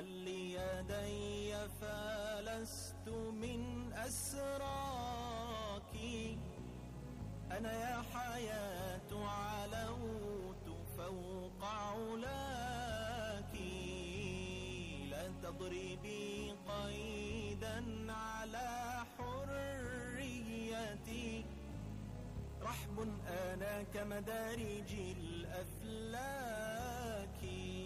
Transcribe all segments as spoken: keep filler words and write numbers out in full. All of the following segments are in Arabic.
خل يدي فلست من أسراك، أنا يا حياة علوت فوق علاك، لا تضربي قيدا على حريتي، رحب أنا كمدارج الأفلاك.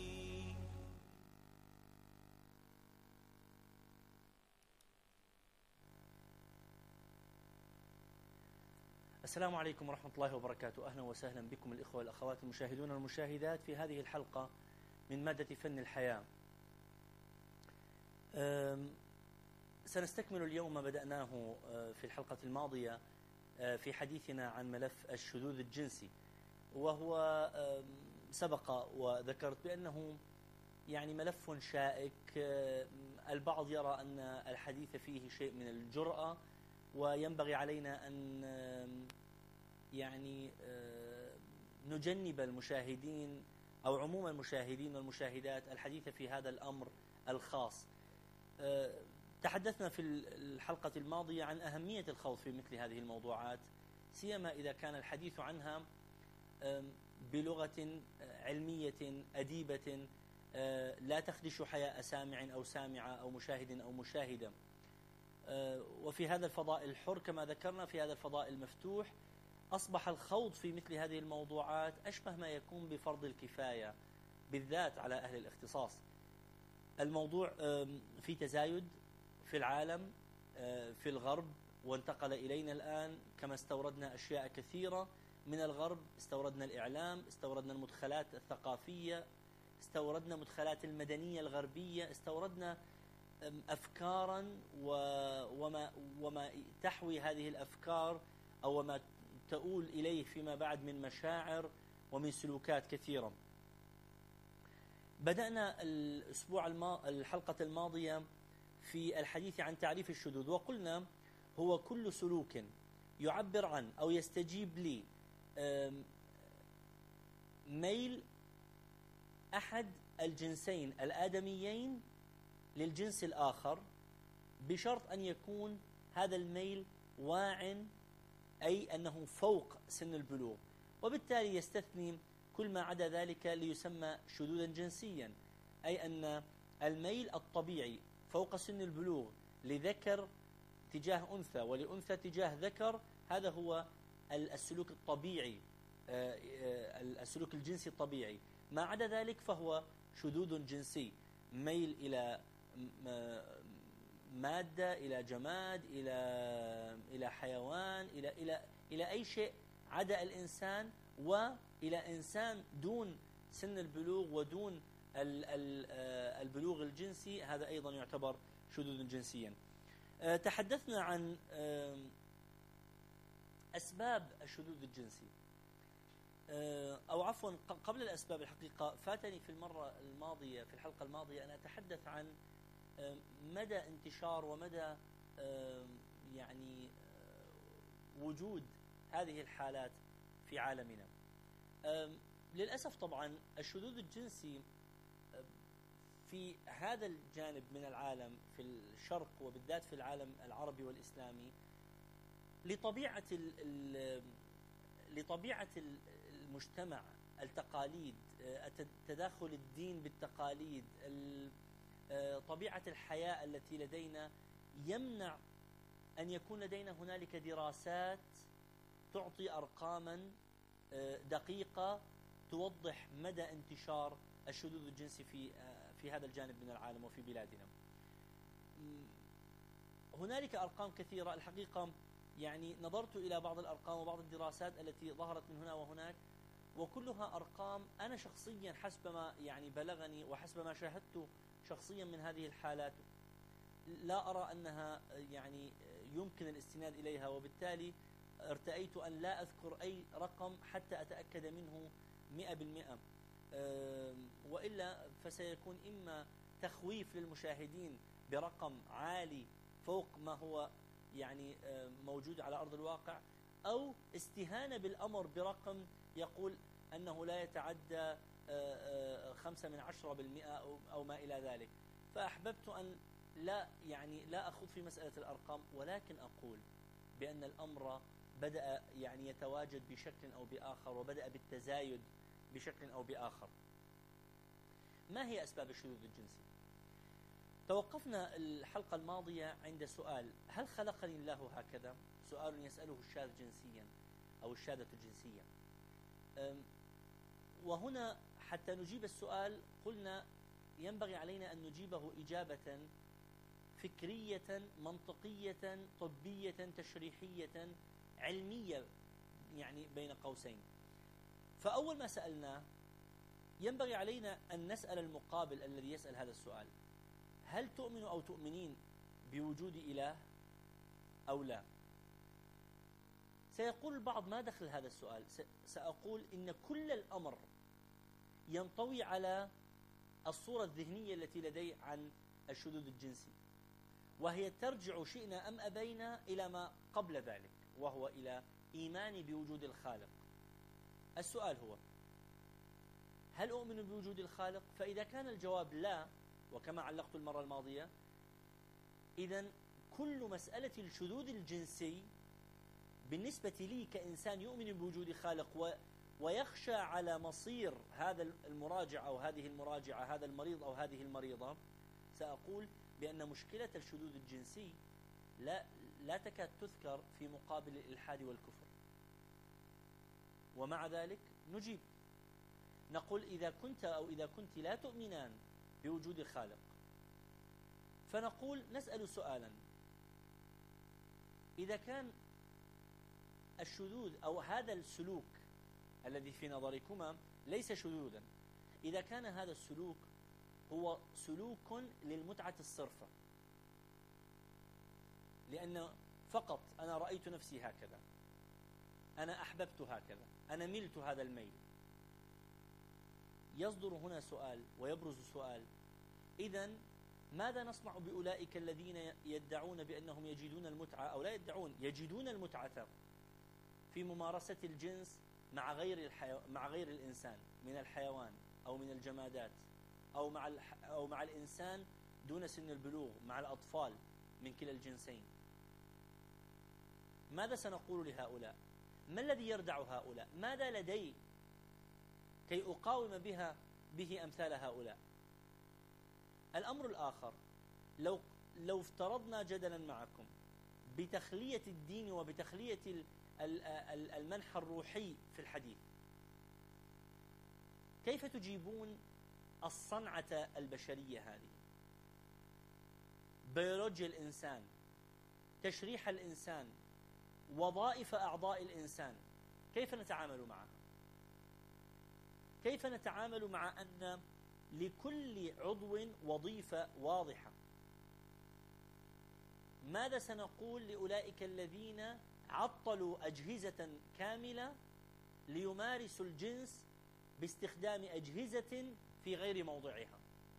السلام عليكم ورحمة الله وبركاته. أهلا وسهلا بكم الإخوة والأخوات المشاهدون والمشاهدات في هذه الحلقة من مادة فن الحياة. سنستكمل اليوم ما بدأناه في الحلقة الماضية في حديثنا عن ملف الشذوذ الجنسي، وهو سبق وذكرت بأنه يعني ملف شائك، البعض يرى أن الحديث فيه شيء من الجرأة، وينبغي علينا أن يعني نجنب المشاهدين أو عموم المشاهدين والمشاهدات الحديث في هذا الأمر الخاص. تحدثنا في الحلقة الماضية عن أهمية الخوض في مثل هذه الموضوعات، سيما إذا كان الحديث عنها بلغة علمية أديبة لا تخدش حياء سامع أو سامعة أو مشاهد أو مشاهدة. وفي هذا الفضاء الحر كما ذكرنا، في هذا الفضاء المفتوح، أصبح الخوض في مثل هذه الموضوعات أشبه ما يكون بفرض الكفاية، بالذات على أهل الاختصاص. الموضوع في تزايد في العالم، في الغرب، وانتقل إلينا الآن، كما استوردنا أشياء كثيرة من الغرب، استوردنا الإعلام، استوردنا المدخلات الثقافية، استوردنا مدخلات المدنية الغربية، استوردنا أفكارا وما, وما تحوي هذه الأفكار أو ما تؤول إليه فيما بعد من مشاعر ومن سلوكات كثيرة. بدأنا الأسبوع الما... الحلقة الماضية في الحديث عن تعريف الشذوذ، وقلنا هو كل سلوك يعبر عن أو يستجيب لي ميل أحد الجنسين الآدميين للجنس الآخر، بشرط أن يكون هذا الميل واع، أي أنه فوق سن البلوغ، وبالتالي يستثني كل ما عدا ذلك ليسمى شذوذا جنسيا، أي أن الميل الطبيعي فوق سن البلوغ لذكر تجاه أنثى ولأنثى تجاه ذكر، هذا هو السلوك الطبيعي، السلوك الجنسي الطبيعي. ما عدا ذلك فهو شذوذ جنسي، ميل إلى مادة، إلى جماد، إلى إلى حيوان، إلى إلى إلى أي شيء عدا الإنسان، وإلى إنسان دون سن البلوغ ودون البلوغ الجنسي، هذا أيضا يعتبر شذوذا جنسيا. تحدثنا عن أسباب الشذوذ الجنسي، أو عفوا قبل الأسباب. الحقيقة فاتني في المرة الماضية في الحلقة الماضية أن أتحدث عن مدى انتشار ومدى يعني وجود هذه الحالات في عالمنا. للأسف طبعا الشذوذ الجنسي في هذا الجانب من العالم، في الشرق وبالذات في العالم العربي والإسلامي، لطبيعة لطبيعة المجتمع، التقاليد، تداخل الدين بالتقاليد، طبيعة الحياة التي لدينا، يمنع أن يكون لدينا هنالك دراسات تعطي أرقاما دقيقة توضح مدى انتشار الشذوذ الجنسي في في هذا الجانب من العالم وفي بلادنا. هنالك أرقام كثيرة الحقيقة، يعني نظرت إلى بعض الأرقام وبعض الدراسات التي ظهرت من هنا وهناك، وكلها أرقام أنا شخصيا حسب ما يعني بلغني وحسب ما شاهدت شخصيا من هذه الحالات لا أرى أنها يعني يمكن الاستناد إليها، وبالتالي ارتأيت أن لا أذكر أي رقم حتى أتأكد منه مئة بالمئة، وإلا فسيكون إما تخويف للمشاهدين برقم عالي فوق ما هو يعني موجود على أرض الواقع، أو استهانة بالأمر برقم يقول أنه لا يتعدى خمسة من عشرة بالمئة أو ما إلى ذلك. فأحببت أن لا يعني لا أخوض في مسألة الأرقام، ولكن أقول بأن الأمر بدأ يعني يتواجد بشكل أو بآخر، وبدأ بالتزايد بشكل أو بآخر. ما هي أسباب الشذوذ الجنسي؟ توقفنا الحلقة الماضية عند سؤال: هل خلقني الله هكذا؟ سؤال يسأله الشاذ جنسيا أو الشاذة جنسيا. وهنا حتى نجيب السؤال قلنا ينبغي علينا أن نجيبه إجابة فكرية منطقية طبية تشريحية علمية، يعني بين قوسين. فأول ما سألناه ينبغي علينا أن نسأل المقابل الذي يسأل هذا السؤال: هل تؤمن أو تؤمنين بوجود إله أو لا؟ سيقول البعض: ما دخل هذا السؤال؟ سأقول إن كل الأمر ينطوي على الصورة الذهنية التي لدي عن الشذوذ الجنسي، وهي ترجع شئنا أم أبينا إلى ما قبل ذلك، وهو إلى إيماني بوجود الخالق. السؤال هو: هل أؤمن بوجود الخالق؟ فإذا كان الجواب لا، وكما علقت المرة الماضية، إذن كل مسألة الشذوذ الجنسي بالنسبة لي كإنسان يؤمن بوجود خالق ويخشى على مصير هذا المراجع أو هذه المراجعة، هذا المريض أو هذه المريضة، سأقول بأن مشكلة الشذوذ الجنسي لا لا تكاد تذكر في مقابل الإلحاد والكفر. ومع ذلك نجيب، نقول: إذا كنت أو إذا كنت لا تؤمنان بوجود خالق، فنقول نسأل سؤالا: إذا كان الشذوذ أو هذا السلوك الذي في نظركما ليس شذوذا، إذا كان هذا السلوك هو سلوك للمتعة الصرفة، لأن فقط أنا رأيت نفسي هكذا، أنا أحببت هكذا، أنا ملت هذا الميل، يصدر هنا سؤال ويبرز سؤال: إذن ماذا نصنع بأولئك الذين يدعون بأنهم يجدون المتعة، أو لا يدعون، يجدون المتعة في ممارسة الجنس مع غير الحيو... مع غير الإنسان من الحيوان أو من الجمادات، أو مع الح... أو مع الإنسان دون سن البلوغ، مع الأطفال من كلا الجنسين؟ ماذا سنقول لهؤلاء؟ ما الذي يردع هؤلاء؟ ماذا لدي كي أقاوم بها به أمثال هؤلاء؟ الأمر الآخر، لو لو افترضنا جدلا معكم بتخلية الدين وبتخلية المنحى الروحي في الحديث، كيف تجيبون الصنعة البشرية هذه؟ بيولوجيا الإنسان، تشريح الإنسان، وظائف أعضاء الإنسان، كيف نتعامل معها؟ كيف نتعامل مع أن لكل عضو وظيفة واضحة؟ ماذا سنقول لأولئك الذين عطلوا أجهزة كاملة ليمارسوا الجنس باستخدام أجهزة في غير موضعها؟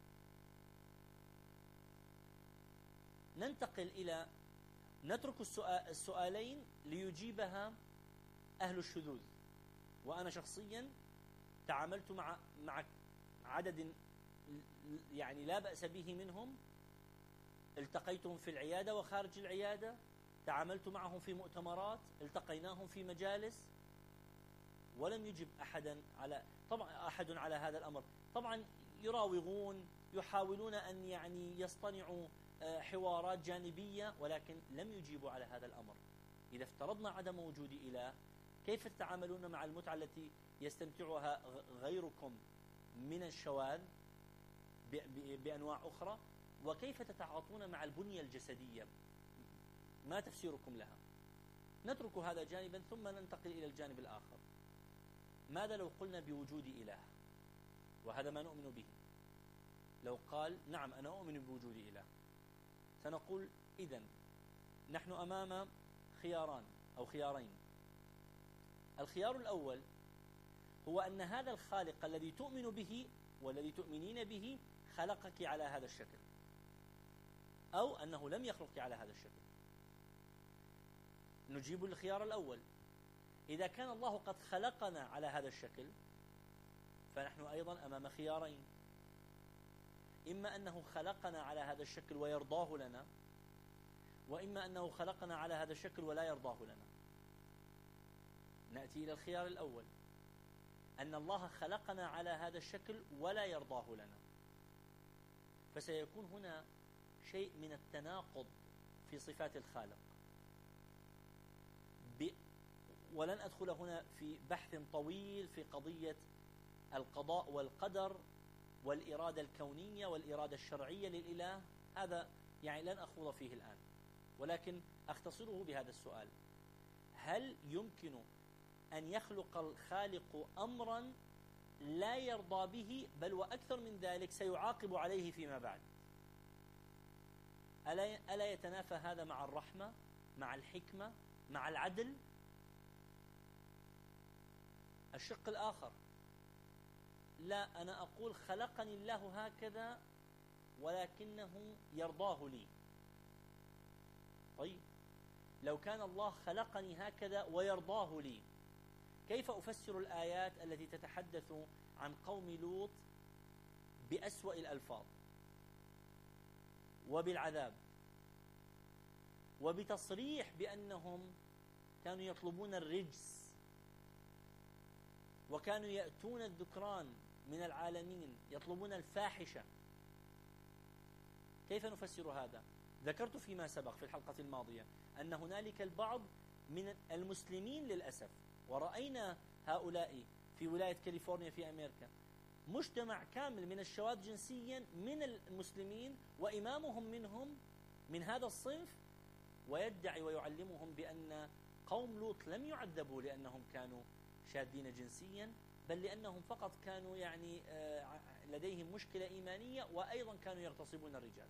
ننتقل إلى نترك السؤال السؤالين ليجيبها أهل الشذوذ. وأنا شخصيا تعاملت مع مع عدد يعني لا بأس به منهم، التقيتهم في العيادة وخارج العيادة، تعاملت معهم في مؤتمرات، التقيناهم في مجالس، ولم يجب أحدا على طبعا أحد على هذا الأمر. طبعا يراوغون، يحاولون أن يعني يصطنعوا حوارات جانبية، ولكن لم يجيبوا على هذا الأمر. إذا افترضنا عدم وجود إله، كيف تتعاملون مع المتعة التي يستمتعها غيركم من الشواذ بأنواع أخرى؟ وكيف تتعاطون مع البنية الجسدية؟ ما تفسيركم لها؟ نترك هذا جانبا ثم ننتقل إلى الجانب الآخر. ماذا لو قلنا بوجود إله؟ وهذا ما نؤمن به. لو قال نعم أنا أؤمن بوجود إله، سنقول إذن نحن أمام خياران أو خيارين. الخيار الأول هو أن هذا الخالق الذي تؤمن به والذي تؤمنين به خلقك على هذا الشكل، أو أنه لم يخلقك على هذا الشكل. نجيب الخيار الأول. إذا كان الله قد خلقنا على هذا الشكل، فنحن أيضا أمام خيارين: إما أنه خلقنا على هذا الشكل ويرضاه لنا، وإما أنه خلقنا على هذا الشكل ولا يرضاه لنا. نأتي إلى الخيار الأول، أن الله خلقنا على هذا الشكل ولا يرضاه لنا، فسيكون هنا شيء من التناقض في صفات الخالق. ولن أدخل هنا في بحث طويل في قضية القضاء والقدر والإرادة الكونية والإرادة الشرعية للإله، هذا يعني لن أخوض فيه الآن، ولكن أختصره بهذا السؤال: هل يمكن أن يخلق الخالق أمرا لا يرضى به، بل وأكثر من ذلك سيعاقب عليه فيما بعد؟ ألا ألا يتنافى هذا مع الرحمة، مع الحكمة، مع العدل؟ الشق الآخر: لا، أنا أقول خلقني الله هكذا ولكنه يرضاه لي. طيب، لو كان الله خلقني هكذا ويرضاه لي، كيف أفسر الآيات التي تتحدث عن قوم لوط بأسوأ الألفاظ وبالعذاب وبتصريح بأنهم كانوا يطلبون الرجس وكانوا يأتون الذكران من العالمين يطلبون الفاحشة؟ كيف نفسر هذا؟ ذكرت فيما سبق في الحلقة الماضية أن هنالك البعض من المسلمين للأسف، ورأينا هؤلاء في ولاية كاليفورنيا في أمريكا، مجتمع كامل من الشواذ جنسيا من المسلمين، وإمامهم منهم من هذا الصنف، ويدعي ويعلمهم بأن قوم لوط لم يعذبوا لأنهم كانوا شاذين جنسيا، بل لأنهم فقط كانوا يعني لديهم مشكلة إيمانية، وأيضا كانوا يغتصبون الرجال.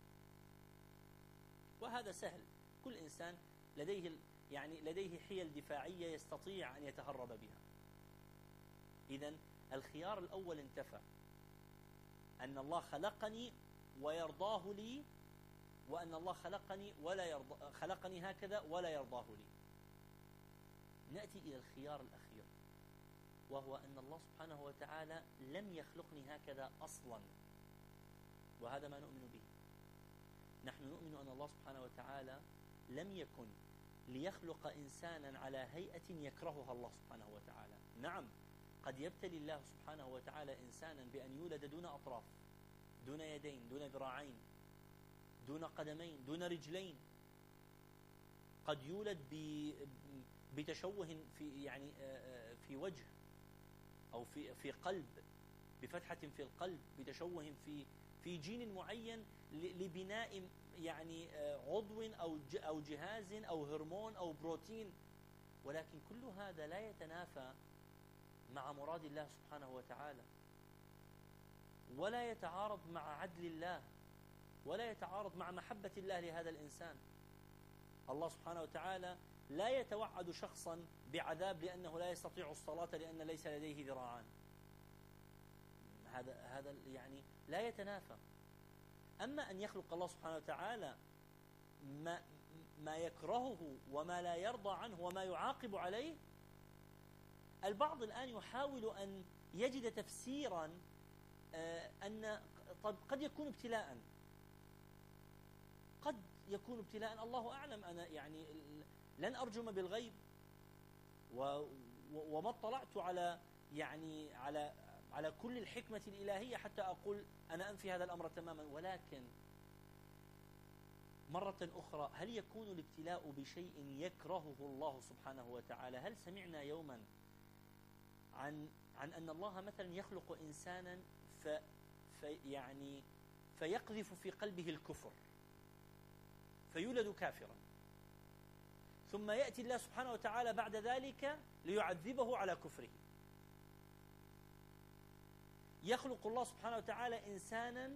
وهذا سهل، كل إنسان لديه يعني لديه حيل دفاعية يستطيع أن يتهرب بها. إذن الخيار الأول انتفى، أن الله خلقني ويرضاه لي، وأن الله خلقني ولا يرضى خلقني هكذا ولا يرضاه لي. نأتي إلى الخيار الأخير، وهو أن الله سبحانه وتعالى لم يخلقني هكذا أصلا، وهذا ما نؤمن به. نحن نؤمن أن الله سبحانه وتعالى لم يكن ليخلق إنسانا على هيئة يكرهها الله سبحانه وتعالى. نعم، قد يبتلي الله سبحانه وتعالى إنسانا بأن يولد دون أطراف، دون يدين، دون ذراعين، دون قدمين، دون رجلين. قد يولد بتشوه في يعني في وجه أو في في قلب، بفتحة في القلب، بتشوه في في جين معين لبناء يعني عضو أو أو جهاز أو هرمون أو بروتين، ولكن كل هذا لا يتنافى مع مراد الله سبحانه وتعالى، ولا يتعارض مع عدل الله، ولا يتعارض مع محبة الله لهذا الإنسان. الله سبحانه وتعالى لا يتوعد شخصا بعذاب لأنه لا يستطيع الصلاة لأن ليس لديه ذراعان. هذا هذا يعني لا يتنافى. أما أن يخلق الله سبحانه وتعالى ما ما يكرهه وما لا يرضى عنه وما يعاقب عليه، البعض الآن يحاول أن يجد تفسيرا أن طب قد يكون ابتلاء، قد يكون ابتلاء، الله أعلم. أنا يعني لن أرجم بالغيب، وما اطلعت على يعني على على كل الحكمة الإلهية حتى أقول أنا أنفي هذا الأمر تماما. ولكن مرة أخرى، هل يكون الابتلاء بشيء يكرهه الله سبحانه وتعالى؟ هل سمعنا يوما عن عن أن الله مثلا يخلق إنسانا ف في يعني فيقذف في قلبه الكفر فيولد كافرا، ثم يأتي الله سبحانه وتعالى بعد ذلك ليعذبه على كفره؟ يخلق الله سبحانه وتعالى إنسانا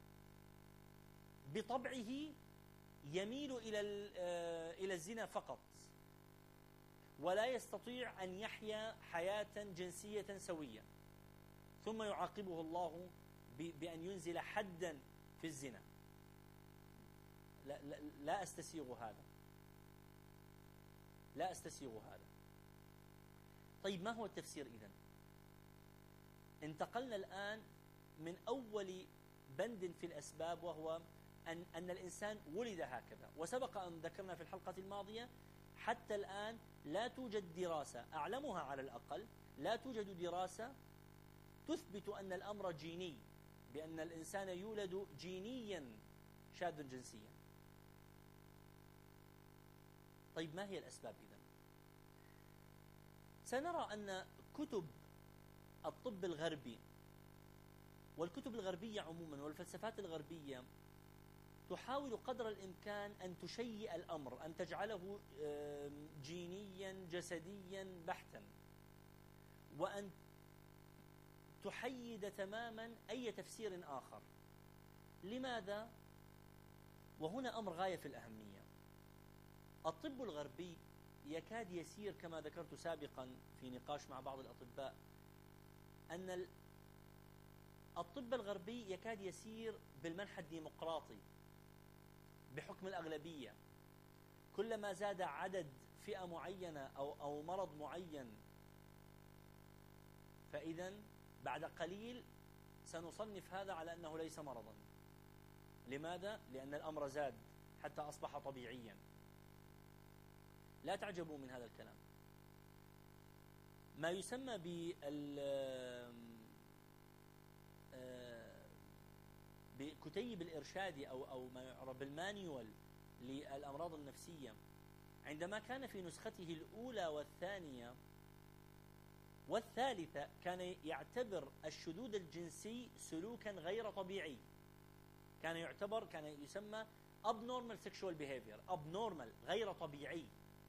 بطبعه يميل إلى إلى الزنا فقط، ولا يستطيع أن يحيا حياة جنسية سوية، ثم يعاقبه الله بأن ينزل حدا في الزنا. لا, لا, لا أستسيغ هذا، لا أستسيغ هذا. طيب، ما هو التفسير إذن؟ انتقلنا الآن من أول بند في الأسباب، وهو أن, أن الإنسان ولد هكذا. وسبق أن ذكرنا في الحلقة الماضية حتى الآن لا توجد دراسة، أعلمها على الأقل، لا توجد دراسة تثبت أن الأمر جيني، بأن الإنسان يولد جينيا شاذ جنسيا. طيب ما هي الأسباب إذن؟ سنرى أن كتب الطب الغربي والكتب الغربية عموما والفلسفات الغربية تحاول قدر الإمكان أن تشيئ الأمر، أن تجعله جينيا جسديا بحتا، وأن تحيد تماما أي تفسير آخر. لماذا؟ وهنا أمر غاية في الأهمية. الطب الغربي يكاد يسير كما ذكرت سابقا في نقاش مع بعض الأطباء أن الطب الغربي يكاد يسير بالمنحى الديمقراطي بحكم الأغلبية. كلما زاد عدد فئة معينة أو أو مرض معين، فإذا بعد قليل سنصنف هذا على أنه ليس مرضا. لماذا؟ لأن الأمر زاد حتى أصبح طبيعيا. لا تعجبوا من هذا الكلام. ما يسمى بال بكتيب الإرشادي أو أو ما يعرف بالمانيوال للأمراض النفسية، عندما كان في نسخته الأولى والثانية والثالثة كان يعتبر الشذوذ الجنسي سلوكا غير طبيعي. كان يعتبر كان يسمى abnormal sexual behavior، abnormal غير طبيعي.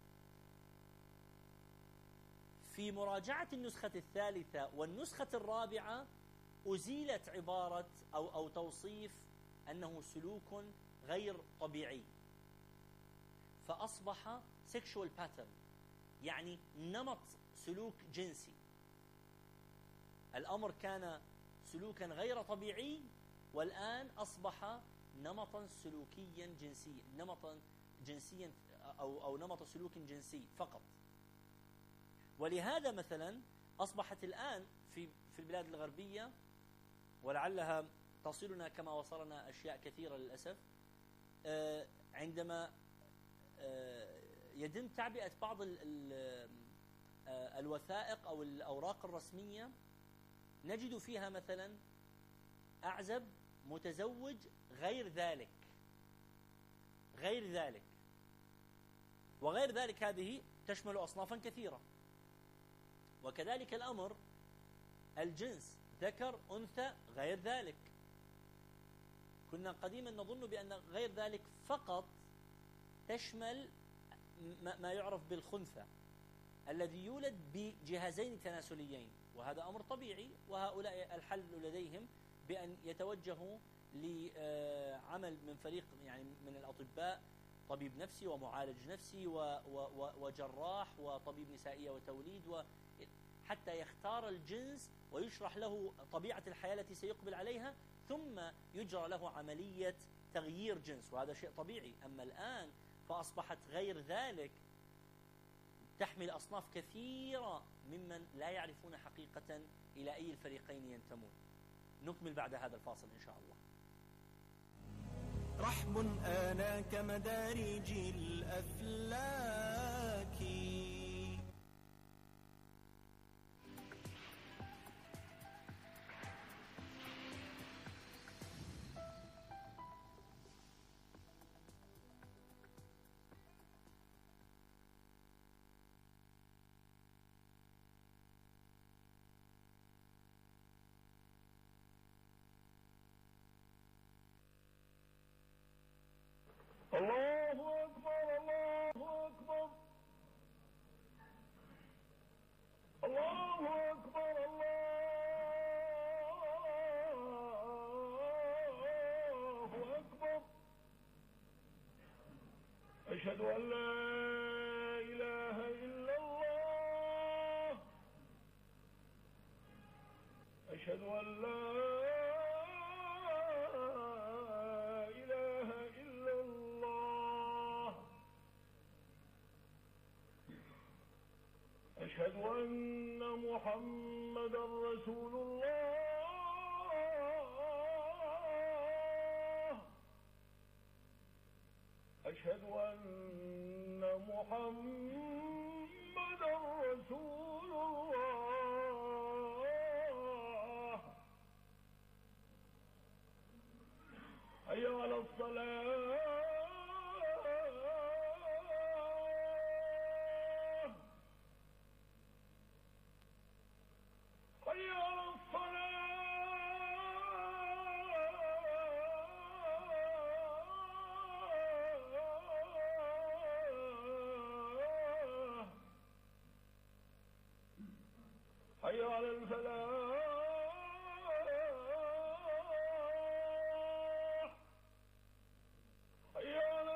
في مراجعة النسخة الثالثة والنسخة الرابعة أزيلت عبارة أو أو توصيف أنه سلوك غير طبيعي، فأصبح sexual pattern، يعني نمط سلوك جنسي. الأمر كان سلوكا غير طبيعي، والآن أصبح نمطا سلوكيا جنسيا، نمطا جنسيا أو أو نمط سلوك جنسي فقط. ولهذا مثلا أصبحت الآن في في البلاد الغربية، ولعلها تصلنا كما وصلنا أشياء كثيرة للأسف، عندما يتم تعبئة بعض الوثائق أو الأوراق الرسمية نجد فيها مثلا أعزب متزوج غير ذلك غير ذلك وغير ذلك. هذه تشمل أصنافا كثيرة. وكذلك الأمر الجنس ذكر أنثى غير ذلك. كنا قديما نظن بأن غير ذلك فقط تشمل ما يعرف بالخنثى الذي يولد بجهازين تناسليين، وهذا أمر طبيعي، وهؤلاء الحل لديهم بأن يتوجهوا لعمل من فريق يعني من الأطباء، طبيب نفسي ومعالج نفسي وجراح وطبيب نسائية وتوليد، حتى يختار الجنس ويشرح له طبيعة الحياة التي سيقبل عليها، ثم يجرى له عملية تغيير جنس، وهذا شيء طبيعي. أما الآن فأصبحت غير ذلك تحمل أصناف كثيرة ممن لا يعرفون حقيقة إلى أي الفريقين ينتمون. نكمل بعد هذا الفاصل إن شاء الله. رحب آناك مدارج الأفلاك. الله أكبر الله أكبر الله أكبر الله أكبر. أشهد أن لا إله إلا الله. أشهد أن لا أشهد أن محمدا رسول الله. محمدا رسول الله. حي على الصلاة. حي على الصلاة. حي على الفلاح. حي على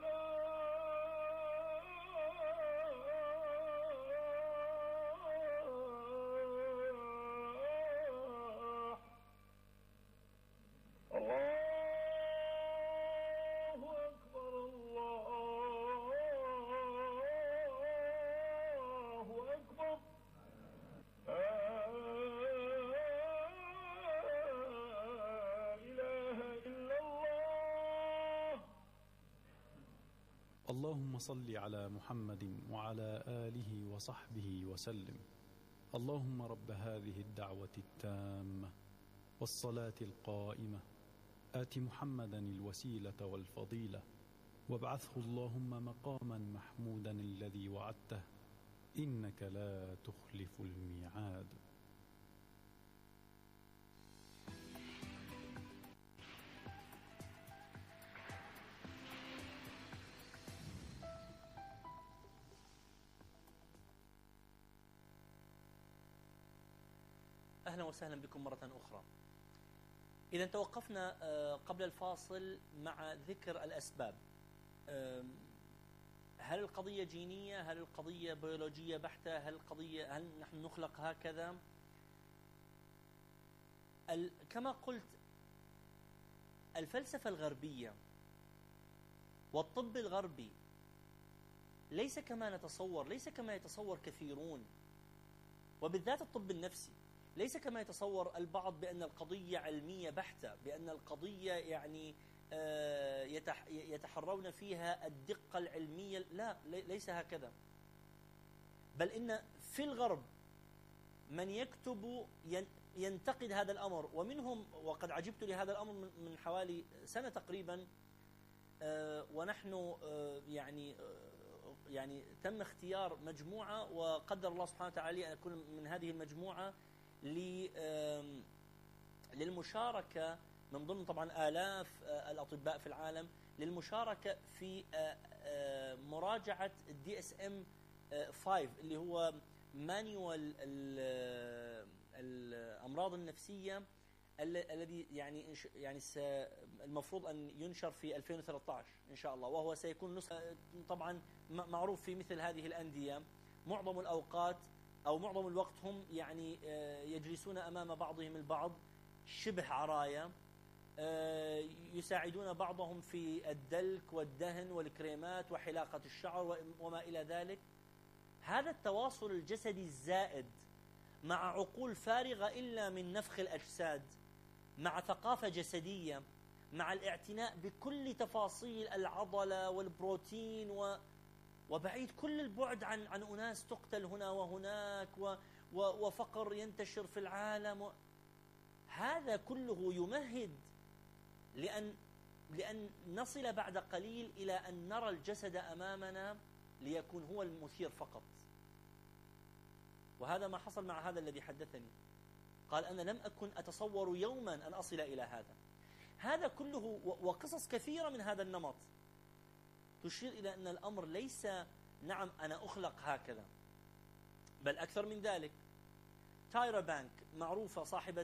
الفلاح. الله أكبر الله أكبر. لا إله إلا الله. اللهم صل على محمد وعلى آله وصحبه وسلم. اللهم رب هذه الدعوة التامة والصلاة القائمة آت محمدا الوسيلة والفضيلة وابعثه اللهم مقاما محمودا الذي وعدته إنك لا تخلف الميعاد. أهلا وسهلا بكم مرة أخرى. إذا توقفنا قبل الفاصل مع ذكر الأسباب. هل القضية جينية؟ هل القضية بيولوجية بحتة؟ هل القضية هل نحن نخلق هكذا؟ كما قلت، الفلسفة الغربية والطب الغربي ليس كما نتصور، ليس كما يتصور كثيرون، وبالذات الطب النفسي ليس كما يتصور البعض بأن القضية علمية بحتة، بأن القضية يعني يتحرون فيها الدقة العلمية. لا، ليس هكذا. بل إن في الغرب من يكتب ينتقد هذا الأمر، ومنهم، وقد عجبت لهذا الأمر من حوالي سنة تقريبا، ونحن يعني يعني تم اختيار مجموعة، وقدر الله سبحانه وتعالى أن أكون من هذه المجموعة للمشاركة من ضمن طبعا آلاف الأطباء في العالم، للمشاركة في مراجعة الدي اس ام خمسة اللي هو مانيوال الأمراض النفسية الذي يعني يعني المفروض أن ينشر في ألفين وثلاثة عشر إن شاء الله، وهو سيكون نسخة طبعا معروف في مثل هذه الأندية معظم الأوقات أو معظم الوقت هم يعني يجلسون أمام بعضهم البعض شبه عرايا، يساعدون بعضهم في الدلك والدهن والكريمات وحلاقة الشعر وما إلى ذلك. هذا التواصل الجسدي الزائد مع عقول فارغة إلا من نفخ الأجساد، مع ثقافة جسدية، مع الاعتناء بكل تفاصيل العضلة والبروتين و وبعيد كل البعد عن عن أناس تقتل هنا وهناك و وفقر ينتشر في العالم. هذا كله يمهد لأن لأن نصل بعد قليل إلى أن نرى الجسد أمامنا ليكون هو المثير فقط. وهذا ما حصل مع هذا الذي حدثني، قال أنا لم أكن أتصور يوما أن أصل إلى هذا. هذا كله وقصص كثيرة من هذا النمط تشير إلى أن الأمر ليس نعم أنا أخلق هكذا، بل أكثر من ذلك. تايرا بانك معروفة، صاحبة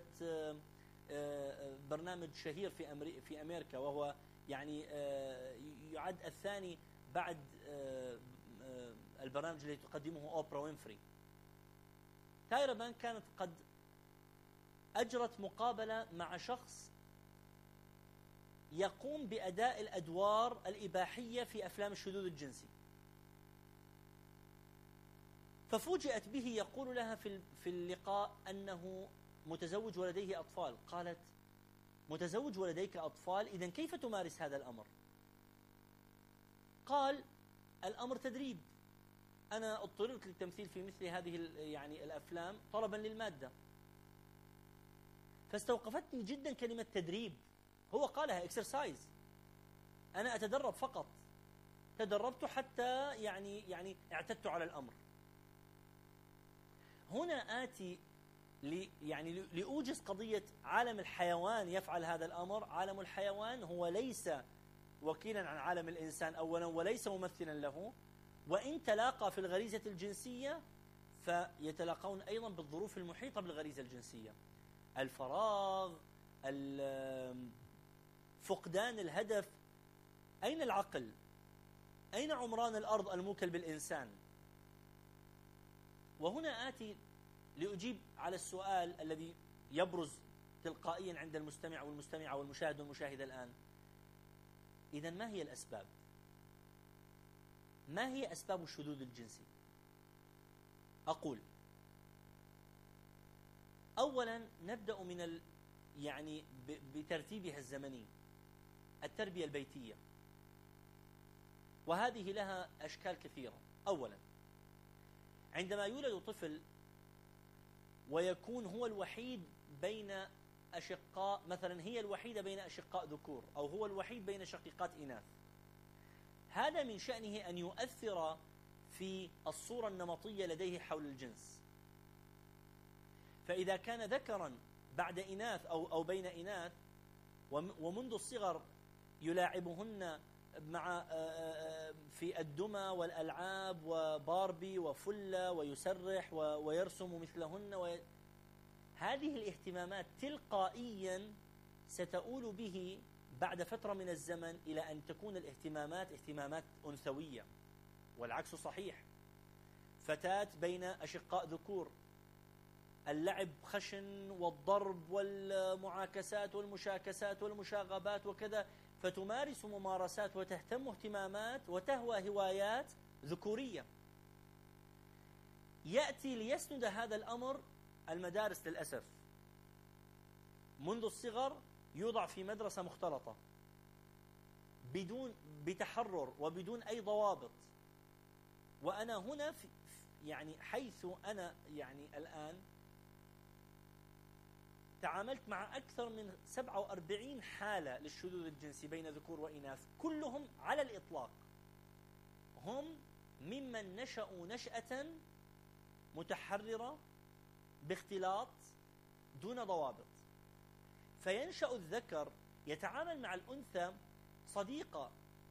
برنامج شهير في أمريكا في أمريكا وهو يعني يعد الثاني بعد البرنامج الذي تقدمه أوبرا وينفري. تايرا بانك كانت قد أجرت مقابلة مع شخص يقوم بأداء الأدوار الإباحية في أفلام الشذوذ الجنسي، ففوجئت به يقول لها في في اللقاء أنه متزوج ولديه أطفال. قالت متزوج ولديك أطفال، إذن كيف تمارس هذا الأمر؟ قال الأمر تدريب، أنا اضطررت للتمثيل في مثل هذه يعني الأفلام طلبا للمادة، فاستوقفتني جدا كلمة تدريب. هو قالها اكسرسايز، أنا أتدرب فقط، تدربت حتى يعني يعني اعتدت على الأمر. هنا آتي لي يعني لأوجز قضية عالم الحيوان يفعل هذا الأمر. عالم الحيوان هو ليس وكيلا عن عالم الإنسان أولا، وليس ممثلا له، وإن تلاقى في الغريزة الجنسية فيتلاقون أيضا بالظروف المحيطة بالغريزة الجنسية، الفراغ، فقدان الهدف. أين العقل؟ أين عمران الأرض الموكل بالإنسان؟ وهنا آتي لأجيب على السؤال الذي يبرز تلقائيا عند المستمع والمستمعة والمشاهد والمشاهدة الآن. إذن ما هي الأسباب؟ ما هي أسباب الشذوذ الجنسي؟ أقول أولا نبدأ من ال يعني بترتيبها الزمني. التربية البيتية، وهذه لها أشكال كثيرة. أولا عندما يولد طفل ويكون هو الوحيد بين أشقاء، مثلا هي الوحيدة بين أشقاء ذكور، أو هو الوحيد بين شقيقات إناث، هذا من شأنه أن يؤثر في الصورة النمطية لديه حول الجنس. فإذا كان ذكرا بعد إناث أو أو بين إناث، ومنذ الصغر يلاعبهن مع في الدمى والألعاب وباربي وفلة ويسرح ويرسم مثلهن و... هذه الاهتمامات تلقائيا ستؤول به بعد فترة من الزمن إلى أن تكون الاهتمامات اهتمامات أنثوية، والعكس صحيح. فتاة بين أشقاء ذكور، اللعب خشن والضرب والمعاكسات والمشاكسات والمشاغبات وكذا، فتمارس ممارسات وتهتم اهتمامات وتهوى هوايات ذكورية. يأتي ليسند هذا الأمر المدارس للأسف. منذ الصغر يوضع في مدرسة مختلطة بدون بتحرر وبدون أي ضوابط. وأنا هنا في يعني حيث أنا يعني الآن تعاملت مع أكثر من سبعة وأربعين حالة للشذوذ الجنسي بين ذكور وإناث، كلهم على الإطلاق هم ممن نشأوا نشأة متحررة باختلاط دون ضوابط. فينشأ الذكر يتعامل مع الأنثى صديقة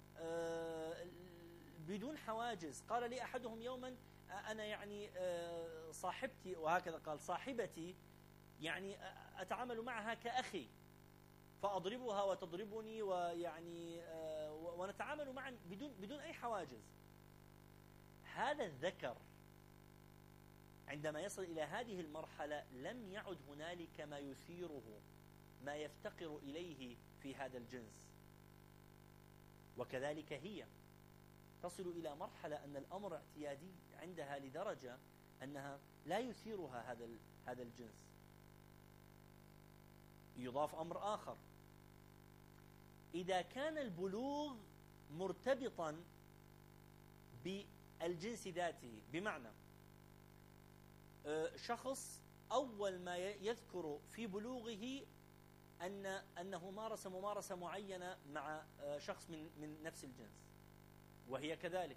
بدون حواجز. قال لي أحدهم يوما أنا يعني صاحبتي، وهكذا قال صاحبتي، يعني أتعامل معها كأخي، فأضربها وتضربني ويعني ونتعامل معا بدون بدون أي حواجز. هذا الذكر عندما يصل إلى هذه المرحلة لم يعد هنالك ما يثيره، ما يفتقر إليه في هذا الجنس. وكذلك هي تصل إلى مرحلة أن الأمر اعتيادي عندها لدرجة أنها لا يثيرها هذا هذا الجنس. يضاف أمر آخر: إذا كان البلوغ مرتبطا بالجنس ذاته، بمعنى شخص أول ما يذكر في بلوغه أن أنه مارس ممارسة معينة مع شخص من من نفس الجنس وهي كذلك،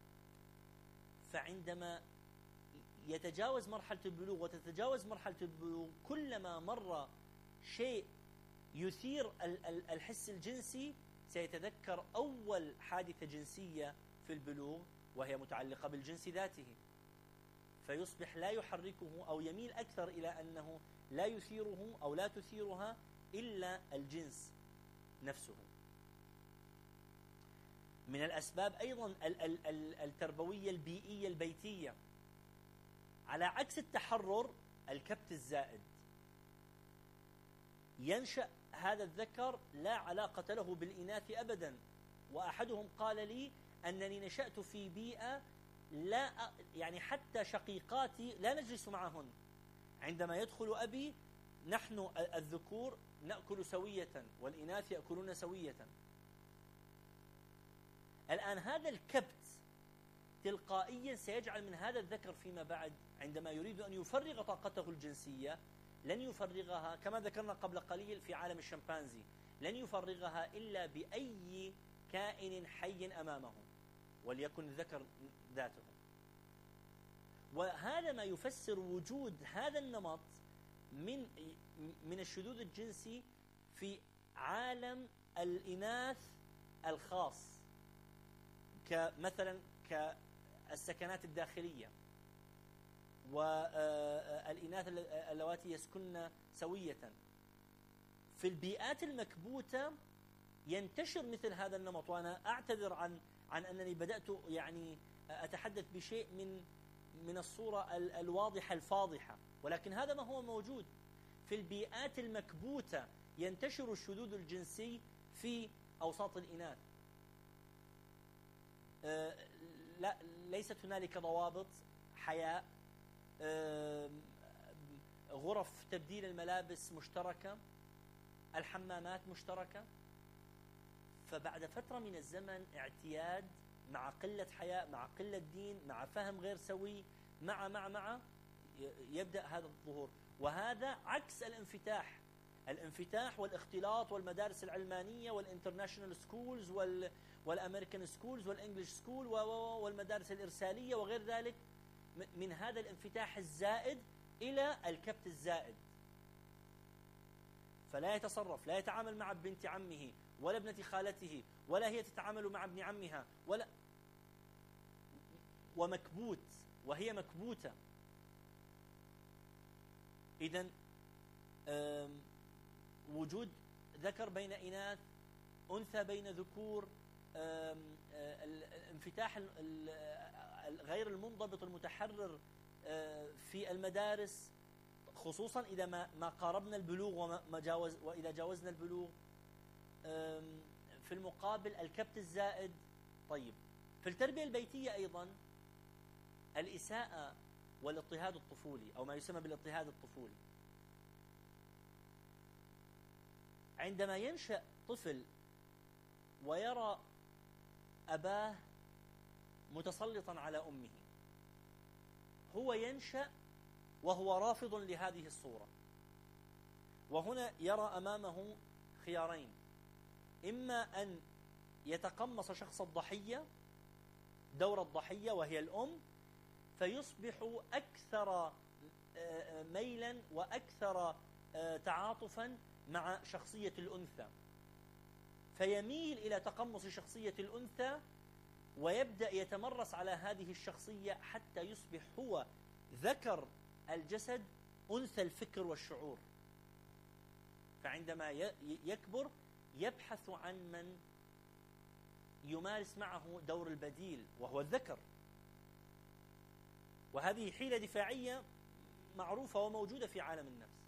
فعندما يتجاوز مرحلة البلوغ وتتجاوز مرحلة البلوغ كلما مر شيء يثير الحس الجنسي سيتذكر أول حادثة جنسية في البلوغ وهي متعلقة بالجنس ذاته، فيصبح لا يحركه أو يميل أكثر إلى أنه لا يثيره أو لا تثيرها إلا الجنس نفسه. من الأسباب أيضا التربوية البيئية البيتية، على عكس التحرر الكبت الزائد. ينشأ هذا الذكر لا علاقة له بالإناث أبدا. وأحدهم قال لي أنني نشأت في بيئة لا يعني حتى شقيقاتي لا نجلس معهن. عندما يدخل أبي نحن الذكور نأكل سوية والإناث يأكلون سوية. الآن هذا الكبت تلقائيا سيجعل من هذا الذكر فيما بعد عندما يريد أن يفرغ طاقته الجنسية لن يفرغها كما ذكرنا قبل قليل في عالم الشمبانزي، لن يفرغها إلا بأي كائن حي أمامه وليكن الذكر ذاته. وهذا ما يفسر وجود هذا النمط من من الشذوذ الجنسي في عالم الإناث الخاص، كمثلا كالسكنات الداخلية والإناث اللواتي يسكن سوية. في البيئات المكبوتة ينتشر مثل هذا النمط، وأنا أعتذر عن عن أنني بدأت يعني أتحدث بشيء من من الصورة الواضحة الفاضحة، ولكن هذا ما هو موجود في البيئات المكبوتة. ينتشر الشذوذ الجنسي في أوساط الإناث. لا ليست هنالك ضوابط حياء، غرف تبديل الملابس مشتركة، الحمامات مشتركة. فبعد فترة من الزمن اعتياد مع قلة حياء مع قلة دين مع فهم غير سوي مع مع مع يبدأ هذا الظهور. وهذا عكس الانفتاح. الانفتاح والاختلاط والمدارس العلمانية والانترناشنال سكولز والامريكان سكولز والانجليش سكول والمدارس الإرسالية وغير ذلك، من هذا الانفتاح الزائد إلى الكبت الزائد. فلا يتصرف، لا يتعامل مع بنت عمه ولا ابنة خالته، ولا هي تتعامل مع ابن عمها، ولا ومكبوت وهي مكبوتة. إذن وجود ذكر بين إناث، أنثى بين ذكور، الانفتاح غير المنضبط المتحرر في المدارس، خصوصا إذا ما ما قاربنا البلوغ وما جاوز وإذا جاوزنا البلوغ. في المقابل الكبت الزائد. طيب في التربية البيتية أيضا الإساءة والاضطهاد الطفولي أو ما يسمى بالاضطهاد الطفولي. عندما ينشأ طفل ويرى أباه متسلطا على أمه، هو ينشأ وهو رافض لهذه الصورة، وهنا يرى أمامه خيارين: إما أن يتقمص شخص الضحية، دور الضحية وهي الأم، فيصبح أكثر ميلا وأكثر تعاطفا مع شخصية الأنثى، فيميل إلى تقمص شخصية الأنثى ويبدأ يتمرس على هذه الشخصية حتى يصبح هو ذكر الجسد أنثى الفكر والشعور. فعندما يكبر يبحث عن من يمارس معه دور البديل وهو الذكر. وهذه حيلة دفاعية معروفة وموجودة في عالم النفس.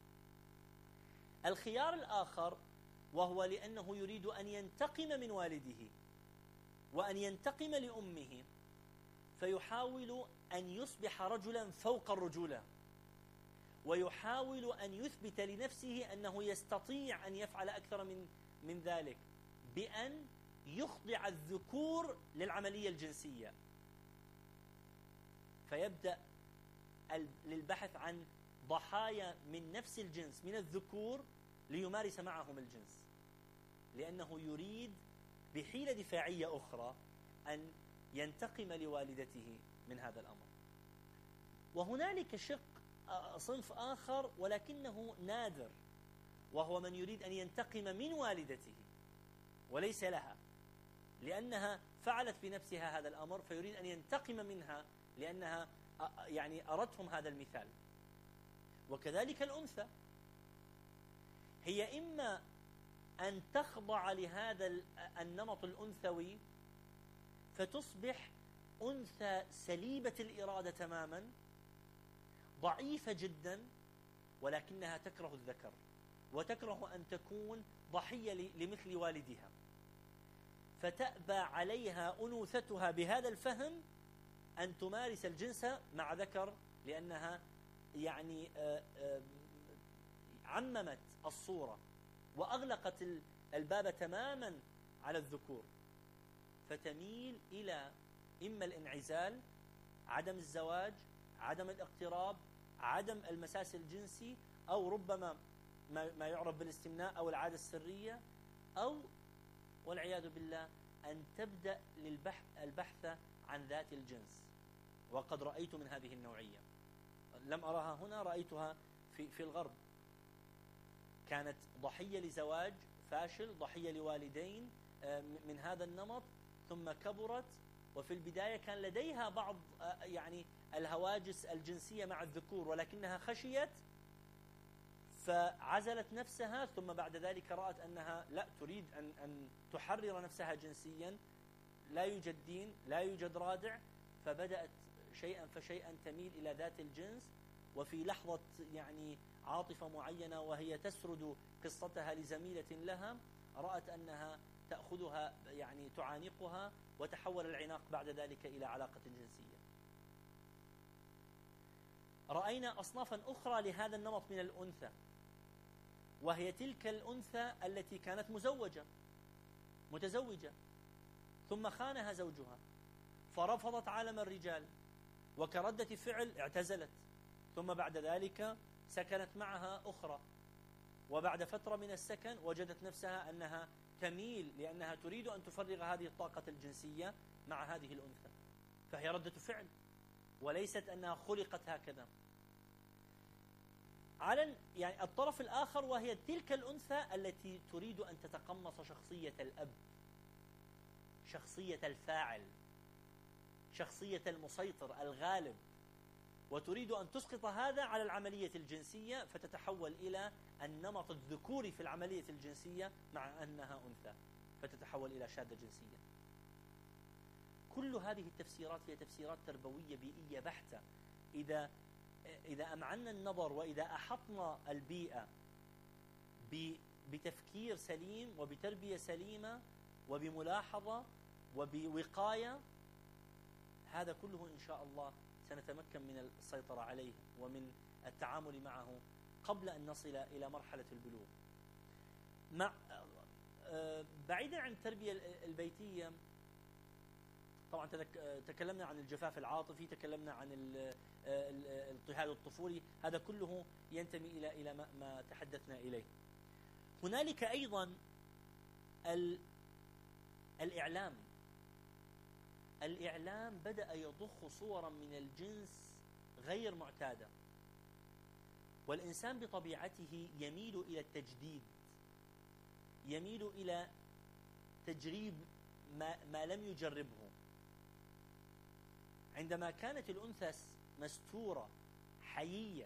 الخيار الآخر وهو لأنه يريد أن ينتقم من والده وأن ينتقم لأمه، فيحاول أن يصبح رجلا فوق الرجولة، ويحاول أن يثبت لنفسه أنه يستطيع أن يفعل أكثر من من ذلك بأن يخضع الذكور للعملية الجنسية. فيبدأ للبحث عن ضحايا من نفس الجنس من الذكور ليمارس معهم الجنس، لأنه يريد بحيلة دفاعية أخرى أن ينتقم لوالدته من هذا الأمر. وهنالك شق صنف آخر ولكنه نادر، وهو من يريد أن ينتقم من والدته وليس لها، لأنها فعلت بنفسها هذا الأمر، فيريد أن ينتقم منها لأنها يعني أردتهم هذا المثال. وكذلك الأنثى، هي إما أن تخضع لهذا النمط الأنثوي فتصبح أنثى سليبة الإرادة تماما، ضعيفة جدا، ولكنها تكره الذكر وتكره أن تكون ضحية لمثل والدها، فتأبى عليها أنوثتها بهذا الفهم أن تمارس الجنس مع ذكر، لأنها يعني عممت الصورة وأغلقت الباب تماما على الذكور، فتميل إلى إما الانعزال، عدم الزواج، عدم الاقتراب، عدم المساس الجنسي، أو ربما ما يعرف بالاستمناء أو العادة السرية، أو والعياذ بالله أن تبدأ للبحث البحث عن ذات الجنس. وقد رأيت من هذه النوعية، لم أراها هنا، رأيتها في في الغرب. كانت ضحية لزواج فاشل، ضحية لوالدين من هذا النمط، ثم كبرت، وفي البداية كان لديها بعض يعني الهواجس الجنسية مع الذكور، ولكنها خشيت فعزلت نفسها، ثم بعد ذلك رأت أنها لا تريد أن أن تحرر نفسها جنسيا، لا يوجد دين، لا يوجد رادع، فبدأت شيئا فشيئا تميل إلى ذات الجنس. وفي لحظة يعني عاطفة معينة وهي تسرد قصتها لزميلة لها، رأت أنها تأخذها يعني تعانقها، وتحول العناق بعد ذلك إلى علاقة جنسية. رأينا أصنافا أخرى لهذا النمط من الأنثى، وهي تلك الأنثى التي كانت مزوجة متزوجة، ثم خانها زوجها فرفضت عالم الرجال، وكردة فعل اعتزلت، ثم بعد ذلك سكنت معها أخرى، وبعد فترة من السكن وجدت نفسها أنها تميل لأنها تريد أن تفرغ هذه الطاقة الجنسية مع هذه الأنثى، فهي ردة فعل وليست أنها خلقت هكذا. على يعني الطرف الآخر، وهي تلك الأنثى التي تريد أن تتقمص شخصية الأب، شخصية الفاعل، شخصية المسيطر الغالب، وتريد أن تسقط هذا على العملية الجنسية، فتتحول إلى النمط الذكوري في العملية الجنسية مع أنها أنثى، فتتحول إلى شاذة جنسية. كل هذه التفسيرات هي تفسيرات تربوية بيئية بحتة. إذا إذا أمعنا النظر وإذا أحطنا البيئة بتفكير سليم وبتربية سليمة وبملاحظة وبوقاية، هذا كله إن شاء الله سنتمكن من السيطرة عليه ومن التعامل معه قبل أن نصل إلى مرحلة البلوغ. مع بعيدا عن التربية البيتية، طبعا تكلمنا عن الجفاف العاطفي، تكلمنا عن الاضطهاد الطفولي، هذا كله ينتمي إلى إلى ما تحدثنا إليه. هنالك أيضا الإعلام. الإعلام بدأ يضخ صورا من الجنس غير معتادة، والإنسان بطبيعته يميل إلى التجديد، يميل إلى تجريب ما, ما لم يجربه. عندما كانت الأنثى مستورة حيية،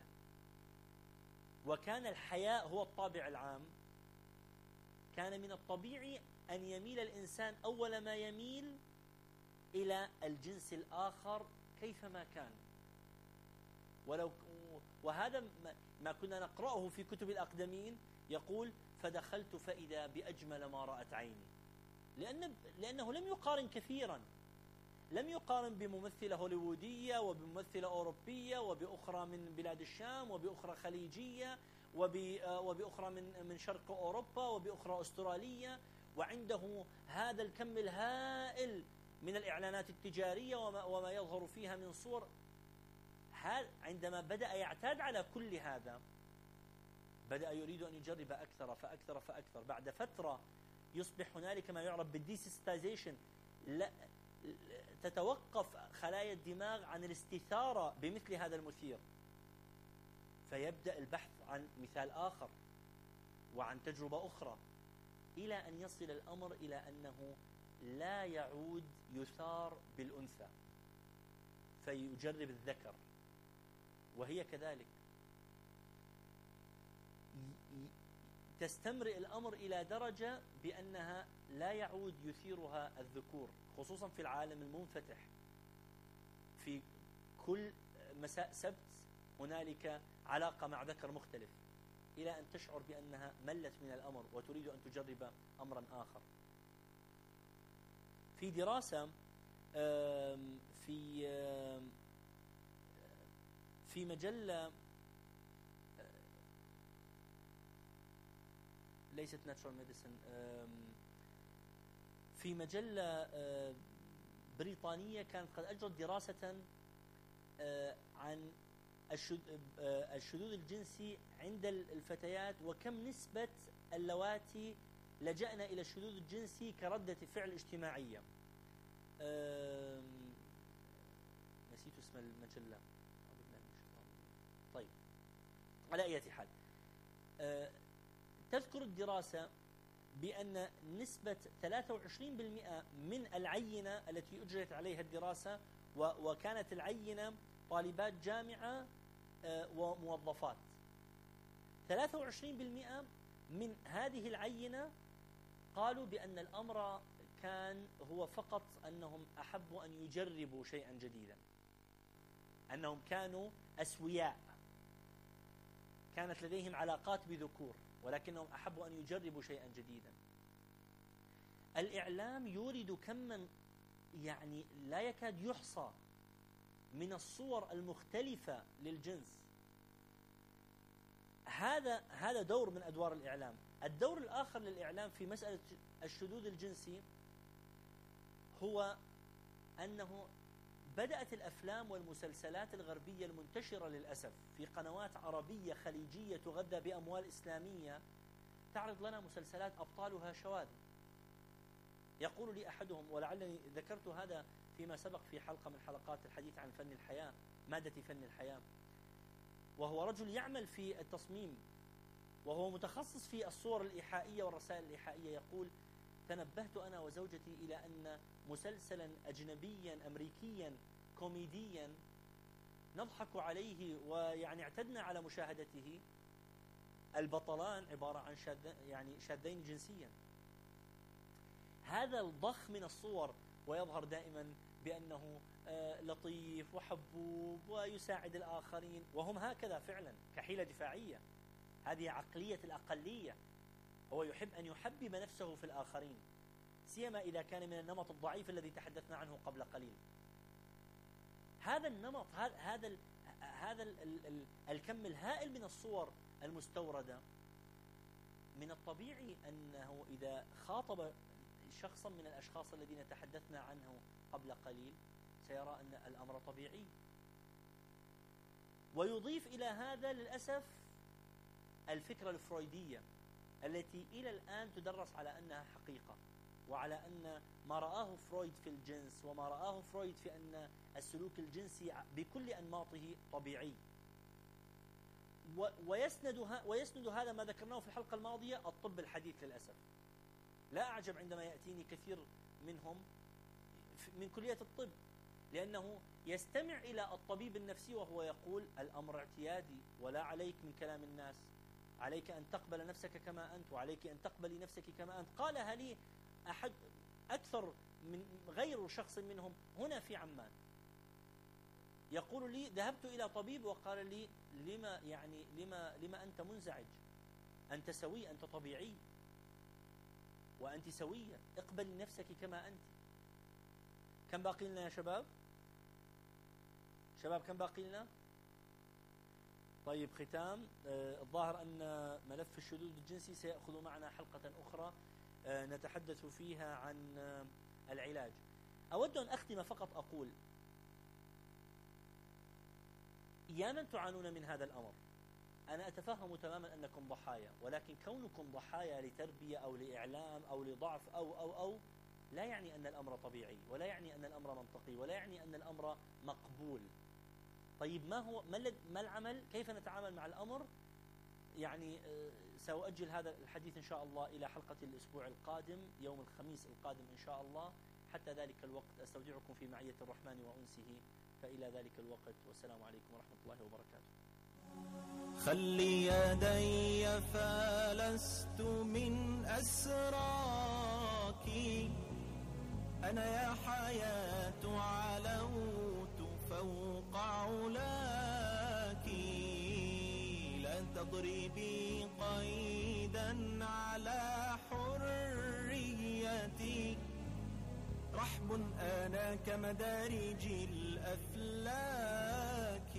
وكان الحياء هو الطابع العام، كان من الطبيعي أن يميل الإنسان أول ما يميل إلى الجنس الآخر كيفما كان. ولو وهذا ما كنا نقرأه في كتب الأقدمين، يقول فدخلت فإذا بأجمل ما رأت عيني، لأن لأنه لم يقارن كثيرا، لم يقارن بممثلة هوليوودية وبممثلة أوروبية وبأخرى من بلاد الشام وبأخرى خليجية وبأخرى من من شرق أوروبا وبأخرى أسترالية، وعنده هذا الكم الهائل من الإعلانات التجارية وما, وما يظهر فيها من صور. عندما بدأ يعتاد على كل هذا، بدأ يريد أن يجرب أكثر فأكثر فأكثر. بعد فترة يصبح هنالك ما يعرف بالديسستايزيشن، لا تتوقف خلايا الدماغ عن الاستثارة بمثل هذا المثير، فيبدأ البحث عن مثال آخر وعن تجربة أخرى، إلى أن يصل الأمر إلى أنه لا يعود يثار بالأنثى فيجرب الذكر، وهي كذلك. تستمرئ الأمر إلى درجة بأنها لا يعود يثيرها الذكور، خصوصا في العالم المنفتح. في كل مساء سبت هنالك علاقة مع ذكر مختلف، إلى أن تشعر بأنها ملت من الأمر وتريد أن تجرب أمرا آخر. في دراسة في في مجلة ليست ناتشورال ميديسن، في مجلة بريطانية كانت قد أجرت دراسة عن الشذوذ الجنسي عند الفتيات، وكم نسبة اللواتي لجأن إلى الشذوذ الجنسي كردة فعل اجتماعية. نسيت اسم المجلة. طيب، على أي حال، تذكر الدراسة بأن نسبة ثلاثة وعشرين بالمئة من العينة التي أجريت عليها الدراسة، وكانت العينة طالبات جامعة وموظفات، ثلاثة وعشرين بالمئة من هذه العينة قالوا بأن الأمر كان هو فقط أنهم أحبوا أن يجربوا شيئا جديدا، أنهم كانوا أسوياء، كانت لديهم علاقات بذكور، ولكنهم أحبوا أن يجربوا شيئا جديدا. الإعلام يورد كما يعني لا يكاد يحصى من الصور المختلفة للجنس. هذا هذا دور من أدوار الإعلام. الدور الآخر للإعلام في مسألة الشذوذ الجنسي هو أنه بدأت الأفلام والمسلسلات الغربية المنتشرة للأسف في قنوات عربية خليجية تغذى بأموال إسلامية تعرض لنا مسلسلات أبطالها شواذ. يقول لي أحدهم، ولعلني ذكرت هذا فيما سبق في حلقة من حلقات الحديث عن فن الحياة، مادة فن الحياة، وهو رجل يعمل في التصميم وهو متخصص في الصور الإيحائية والرسائل الإيحائية، يقول: تنبهت أنا وزوجتي إلى أن مسلسلا أجنبيا أمريكيا كوميديا نضحك عليه ويعني اعتدنا على مشاهدته، البطلان عبارة عن شاذ يعني شاذين جنسيا. هذا الضخ من الصور، ويظهر دائما بأنه لطيف وحبوب ويساعد الآخرين، وهم هكذا فعلا كحيلة دفاعية. هذه عقلية الأقلية، هو يحب أن يحبب نفسه في الآخرين، سيما إذا كان من النمط الضعيف الذي تحدثنا عنه قبل قليل. هذا النمط، هذا ال هذا ال ال ال الكم الهائل من الصور المستوردة، من الطبيعي أنه إذا خاطب شخصا من الأشخاص الذين تحدثنا عنه قبل قليل سيرى أن الأمر طبيعي. ويضيف إلى هذا للأسف الفكرة الفرويدية التي إلى الآن تدرس على أنها حقيقة، وعلى أن ما رآه فرويد في الجنس وما رآه فرويد في أن السلوك الجنسي بكل أنماطه طبيعي. ويسند ويسند هذا ما ذكرناه في الحلقة الماضية الطب الحديث للأسف. لا أعجب عندما يأتيني كثير منهم من كلية الطب، لأنه يستمع إلى الطبيب النفسي وهو يقول: الأمر اعتيادي ولا عليك من كلام الناس، عليك أن تقبل نفسك كما أنت، وعليك أن تقبلي نفسك كما أنت. قالها لي أحد أكثر من غير شخص منهم هنا في عمان، يقول لي: ذهبت إلى طبيب وقال لي: لما يعني لما لما أنت منزعج؟ أنت سوي، أنت طبيعي وأنت سوية، اقبلي نفسك كما أنت. كم باقي لنا يا شباب؟ شباب كم باقي لنا؟ طيب، ختام. آه الظاهر أن ملف الشذوذ الجنسي سيأخذ معنا حلقة أخرى آه نتحدث فيها عن آه العلاج. أود أن أختم فقط أقول: يا من تعانون من هذا الأمر، أنا أتفهم تماما أنكم ضحايا، ولكن كونكم ضحايا لتربية أو لإعلام أو لضعف أو أو أو لا يعني أن الأمر طبيعي، ولا يعني أن الأمر منطقي، ولا يعني أن الأمر مقبول. طيب، ما هو ما العمل؟ كيف نتعامل مع الأمر؟ يعني سأؤجل هذا الحديث إن شاء الله إلى حلقة الأسبوع القادم، يوم الخميس القادم إن شاء الله. حتى ذلك الوقت أستودعكم في معية الرحمن وأنسه، فإلى ذلك الوقت، والسلام عليكم ورحمة الله وبركاته. خلي يدي فلست من أسراك، أنا يا حياة علوت فوق علاك، لا تضربي قيدا على حريتي، رحب أنا كمدارج الأفلاك.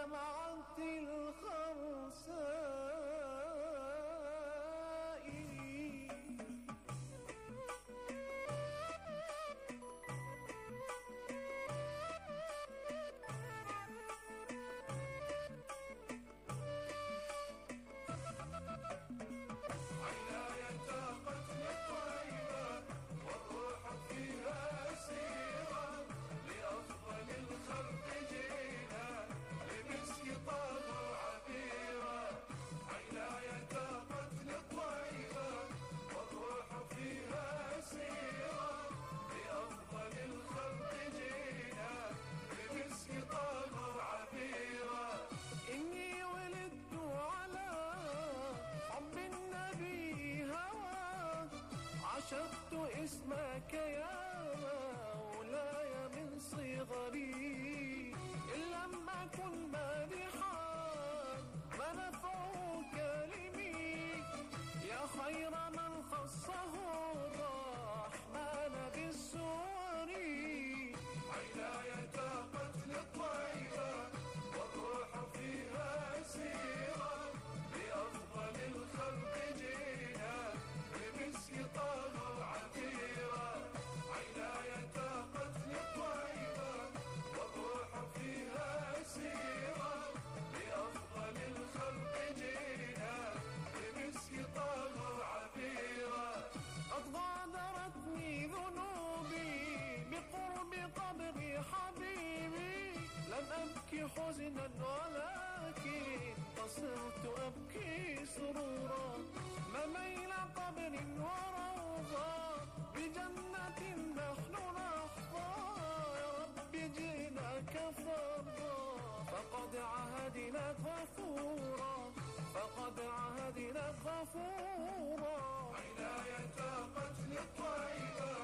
دمعة الخرساء. عشقت اسمك يا مولاي من صغري، إن لم أكن مادحا ما نفعك لي يا خير من خصه الرحمن بالسور. عناية قتل الطيبة والروح فيها سيرة، لأفضل الخلق جينا بمسك طه عبيرة. عناية قتل الطيبة والروح فيها سيرة، لأفضل الخلق جينا بمسك طه عبيرة. قد غادرتني ذنوبي بقرب قبر حبيبي، لم أبكي حزنا ولكن قصرت أبكي سرورا. ما ميل قبر وروضة بجنة نحن نحظى، يا رب جئناك فرضا فقد عهدنا غفورا، فقد عهدنا غفورا. عناية قتل الطيبة